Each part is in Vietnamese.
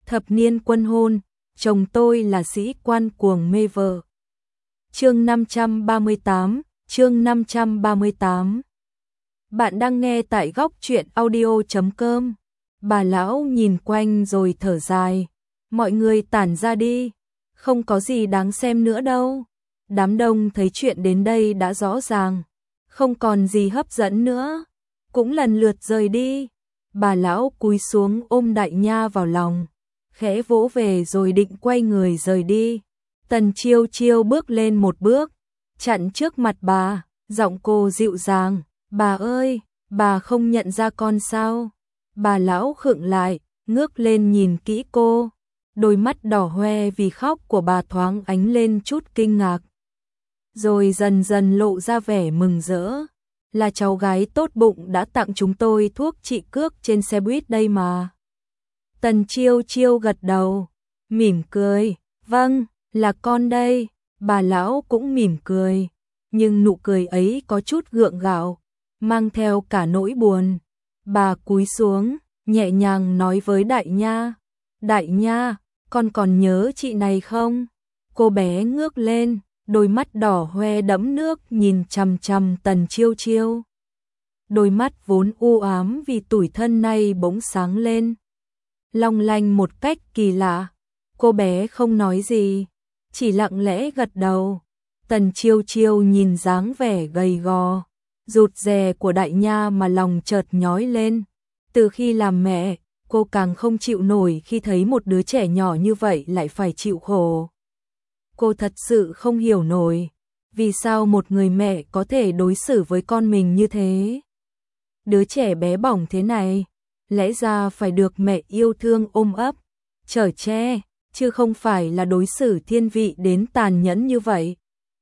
thập niên quân hôn, chồng tôi là sĩ quan cuồng mê vợ. Chương 538, chương 538. Bạn đang nghe tại góc truyện audio.com. Bà lão nhìn quanh rồi thở dài. Mọi người tản ra đi, không có gì đáng xem nữa đâu. Đám đông thấy chuyện đến đây đã rõ ràng, không còn gì hấp dẫn nữa, cũng lần lượt rời đi. Bà lão cúi xuống ôm Đại Nha vào lòng, khẽ vỗ về rồi định quay người rời đi. Tần Chiêu Chiêu bước lên một bước, chặn trước mặt bà, giọng cô dịu dàng, "Bà ơi, bà không nhận ra con sao?" Bà lão khựng lại, ngước lên nhìn kỹ cô, đôi mắt đỏ hoe vì khóc của bà thoáng ánh lên chút kinh ngạc, rồi dần dần lộ ra vẻ mừng rỡ. "Là cháu gái tốt bụng đã tặng chúng tôi thuốc trị cước trên xe buýt đây mà." Tần Chiêu Chiêu gật đầu, mỉm cười, "Vâng, là con đây." Bà lão cũng mỉm cười, nhưng nụ cười ấy có chút gượng gạo, mang theo cả nỗi buồn. Bà cúi xuống, nhẹ nhàng nói với Đại Nha, "Đại Nha, con còn nhớ chị này không?" Cô bé ngước lên, đôi mắt đỏ hoe đẫm nước nhìn chằm chằm Tần Chiêu Chiêu. Đôi mắt vốn u ám vì tủi thân nay bỗng sáng lên, long lanh một cách kỳ lạ. Cô bé không nói gì, chỉ lặng lẽ gật đầu. Tần Chiêu Chiêu nhìn dáng vẻ gầy gò, rụt rè của Đại Nha mà lòng chợt nhói lên. Từ khi làm mẹ, cô càng không chịu nổi khi thấy một đứa trẻ nhỏ như vậy lại phải chịu khổ. Cô thật sự không hiểu nổi, vì sao một người mẹ có thể đối xử với con mình như thế. Đứa trẻ bé bỏng thế này, lẽ ra phải được mẹ yêu thương ôm ấp, chở che, chứ không phải là đối xử thiên vị đến tàn nhẫn như vậy.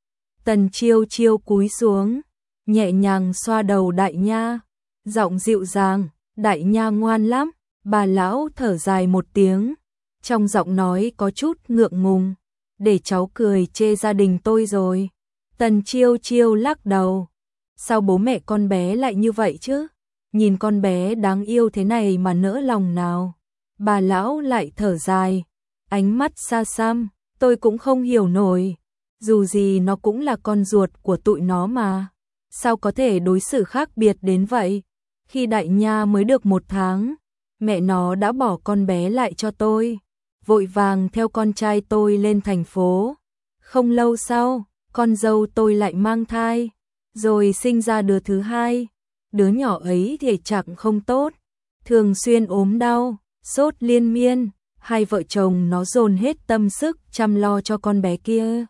Tần Chiêu Chiêu cúi xuống, nhẹ nhàng xoa đầu Đại Nha, giọng dịu dàng, "Đại Nha ngoan lắm." Bà lão thở dài một tiếng, trong giọng nói có chút ngượng ngùng, "Để cháu cười chê gia đình tôi rồi." Tần Chiêu Chiêu lắc đầu, "Sao bố mẹ con bé lại như vậy chứ? Nhìn con bé đáng yêu thế này mà nỡ lòng nào." Bà lão lại thở dài, ánh mắt xa xăm, "Tôi cũng không hiểu nổi, dù gì nó cũng là con ruột của tụi nó mà, sao có thể đối xử khác biệt đến vậy. Khi Đại Nha mới được 1 tháng, mẹ nó đã bỏ con bé lại cho tôi, vội vàng theo con trai tôi lên thành phố. Không lâu sau, con dâu tôi lại mang thai, rồi sinh ra đứa thứ hai. Đứa nhỏ ấy thể trạng không tốt, thường xuyên ốm đau, sốt liên miên. Hai vợ chồng nó dồn hết tâm sức chăm lo cho con bé kia,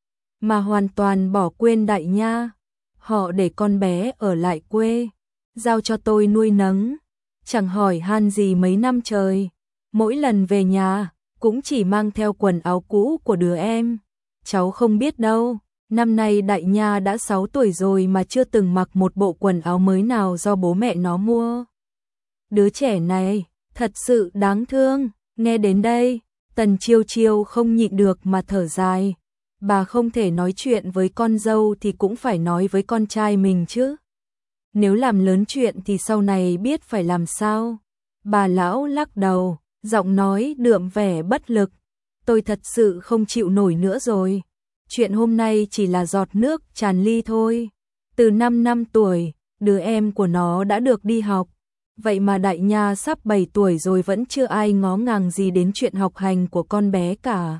mà hoàn toàn bỏ quên Đại Nha. Họ để con bé ở lại quê, giao cho tôi nuôi nấng, chẳng hỏi han gì mấy năm trời. Mỗi lần về nhà, cũng chỉ mang theo quần áo cũ của đứa em. Cháu không biết đâu, năm nay Đại Nha đã 6 tuổi rồi mà chưa từng mặc một bộ quần áo mới nào do bố mẹ nó mua. Đứa trẻ này, thật sự đáng thương." Nghe đến đây, Tần Chiêu Chiêu không nhịn được mà thở dài. Bà không thể nói chuyện với con dâu thì cũng phải nói với con trai mình chứ. Nếu làm lớn chuyện thì sau này biết phải làm sao. Bà lão lắc đầu, giọng nói đượm vẻ bất lực, "Tôi thật sự không chịu nổi nữa rồi. Chuyện hôm nay chỉ là giọt nước tràn ly thôi. Từ 5 năm tuổi, đứa em của nó đã được đi học. Vậy mà Đại Nha sắp 7 tuổi rồi vẫn chưa ai ngó ngàng gì đến chuyện học hành của con bé cả.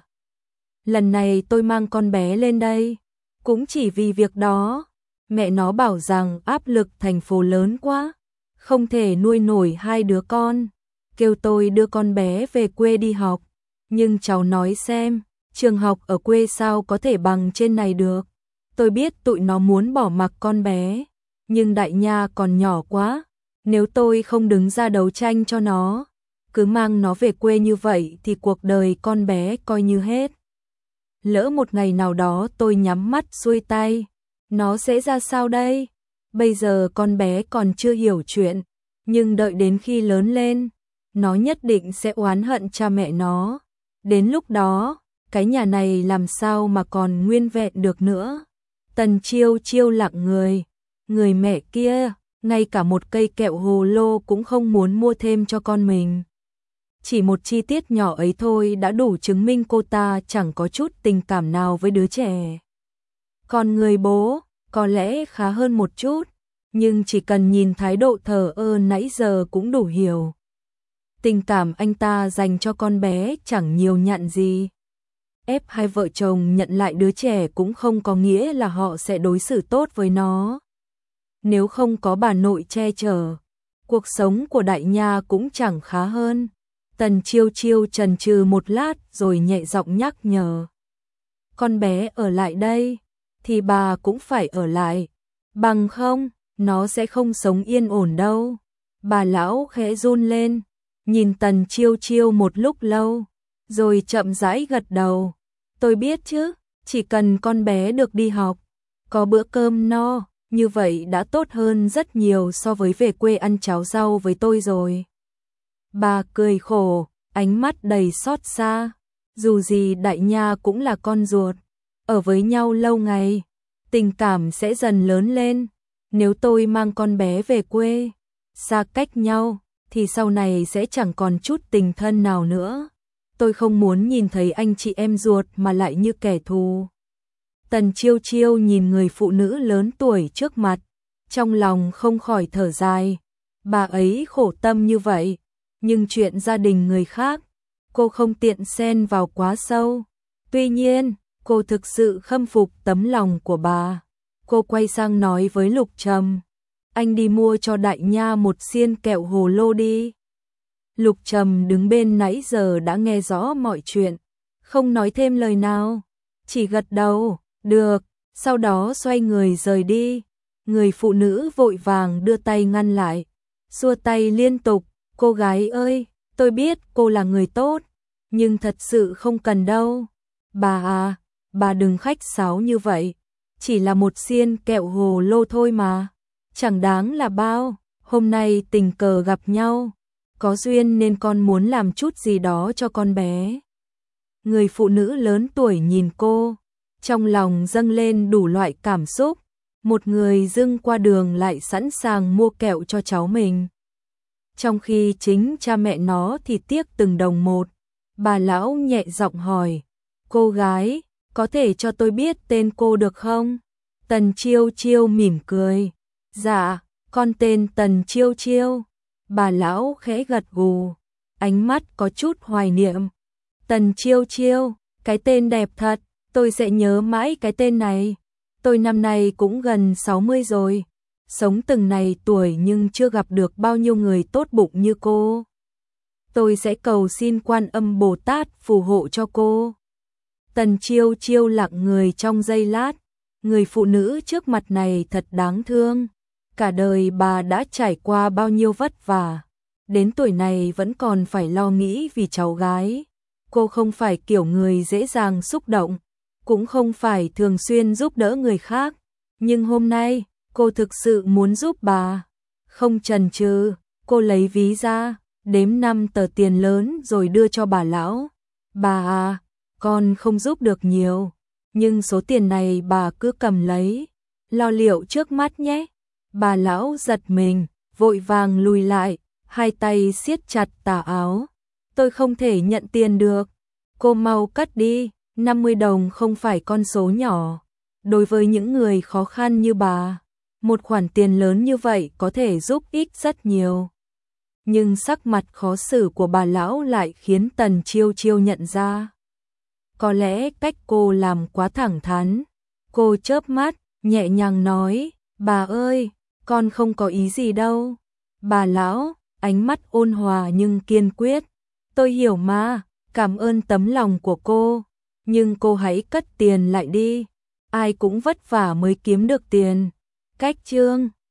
Lần này tôi mang con bé lên đây, cũng chỉ vì việc đó. Mẹ nó bảo rằng áp lực thành phố lớn quá, không thể nuôi nổi 2 đứa con, kêu tôi đưa con bé về quê đi học. Nhưng cháu nói xem, trường học ở quê sao có thể bằng trên này được. Tôi biết tụi nó muốn bỏ mặc con bé, nhưng Đại Nha còn nhỏ quá. Nếu tôi không đứng ra đấu tranh cho nó, cứ mang nó về quê như vậy thì cuộc đời con bé coi như hết. Lỡ một ngày nào đó tôi nhắm mắt xuôi tay, nó sẽ ra sao đây? Bây giờ con bé còn chưa hiểu chuyện, nhưng đợi đến khi lớn lên, nó nhất định sẽ oán hận cha mẹ nó. Đến lúc đó, cái nhà này làm sao mà còn nguyên vẹn được nữa." Tần Chiêu Chiêu lặng người, người mẹ kia ngay cả một cây kẹo hồ lô cũng không muốn mua thêm cho con mình. Chỉ một chi tiết nhỏ ấy thôi đã đủ chứng minh cô ta chẳng có chút tình cảm nào với đứa trẻ. Còn người bố, có lẽ khá hơn một chút, nhưng chỉ cần nhìn thái độ thờ ơ nãy giờ cũng đủ hiểu. Tình cảm anh ta dành cho con bé chẳng nhiều nhặn gì. Ép hai vợ chồng nhận lại đứa trẻ cũng không có nghĩa là họ sẽ đối xử tốt với nó. Nếu không có bà nội che chở, cuộc sống của Đại Nha cũng chẳng khá hơn. Tần Chiêu Chiêu chần chừ một lát rồi nhẹ giọng nhắc nhở. Con bé ở lại đây, thì bà cũng phải ở lại. Bằng không, nó sẽ không sống yên ổn đâu. Bà lão khẽ run lên, nhìn Tần Chiêu Chiêu một lúc lâu, rồi chậm rãi gật đầu. Tôi biết chứ, chỉ cần con bé được đi học, có bữa cơm no, như vậy đã tốt hơn rất nhiều so với về quê ăn cháo rau với tôi rồi. Bà cười khổ, ánh mắt đầy xót xa. Dù gì Đại Nha cũng là con ruột, ở với nhau lâu ngày, tình cảm sẽ dần lớn lên. Nếu tôi mang con bé về quê, xa cách nhau, thì sau này sẽ chẳng còn chút tình thân nào nữa. Tôi không muốn nhìn thấy anh chị em ruột mà lại như kẻ thù. Tần Chiêu Chiêu nhìn người phụ nữ lớn tuổi trước mặt, trong lòng không khỏi thở dài. Bà ấy khổ tâm như vậy, nhưng chuyện gia đình người khác, cô không tiện xen vào quá sâu. Tuy nhiên, cô thực sự khâm phục tấm lòng của bà. Cô quay sang nói với Lục Trầm, anh đi mua cho Đại Nha một xiên kẹo hồ lô đi. Lục Trầm đứng bên nãy giờ đã nghe rõ mọi chuyện, không nói thêm lời nào, chỉ gật đầu, được, sau đó xoay người rời đi. Người phụ nữ vội vàng đưa tay ngăn lại, xua tay liên tục, cô gái ơi, tôi biết cô là người tốt, nhưng thật sự không cần đâu. Bà à, bà đừng khách sáo như vậy, chỉ là một xiên kẹo hồ lô thôi mà, chẳng đáng là bao, hôm nay tình cờ gặp nhau, có duyên nên con muốn làm chút gì đó cho con bé. Người phụ nữ lớn tuổi nhìn cô, trong lòng dâng lên đủ loại cảm xúc, một người dưng qua đường lại sẵn sàng mua kẹo cho cháu mình. Trong khi chính cha mẹ nó thì tiếc từng đồng một. Bà lão nhẹ giọng hỏi, cô gái, có thể cho tôi biết tên cô được không? Tần Chiêu Chiêu mỉm cười, dạ, con tên Tần Chiêu Chiêu. Bà lão khẽ gật gù, ánh mắt có chút hoài niệm. Tần Chiêu Chiêu, cái tên đẹp thật, tôi sẽ nhớ mãi cái tên này. Tôi năm nay cũng gần 60 rồi, sống từng này tuổi nhưng chưa gặp được bao nhiêu người tốt bụng như cô. Tôi sẽ cầu xin Quan Âm Bồ Tát phù hộ cho cô. Tần Chiêu Chiêu lặng người trong giây lát, người phụ nữ trước mặt này thật đáng thương. Cả đời bà đã trải qua bao nhiêu vất vả, đến tuổi này vẫn còn phải lo nghĩ vì cháu gái. Cô không phải kiểu người dễ dàng xúc động, cũng không phải thường xuyên giúp đỡ người khác, nhưng hôm nay, cô thực sự muốn giúp bà. Không chần chừ, cô lấy ví ra, đếm 5 tờ tiền lớn rồi đưa cho bà lão. Bà à, con không giúp được nhiều, nhưng số tiền này bà cứ cầm lấy, lo liệu trước mắt nhé. Bà lão giật mình, vội vàng lùi lại, hai tay siết chặt tà áo. Tôi không thể nhận tiền được. Cô mau cất đi, 50 đồng không phải con số nhỏ. Đối với những người khó khăn như bà, một khoản tiền lớn như vậy có thể giúp ích rất nhiều. Nhưng sắc mặt khó xử của bà lão lại khiến Tần Chiêu Chiêu nhận ra. Có lẽ cách cô làm quá thẳng thắn. Cô chớp mắt, nhẹ nhàng nói, bà ơi, con không có ý gì đâu. Bà lão, ánh mắt ôn hòa nhưng kiên quyết. Tôi hiểu mà, cảm ơn tấm lòng của cô, nhưng cô hãy cất tiền lại đi. Ai cũng vất vả mới kiếm được tiền. Cách chương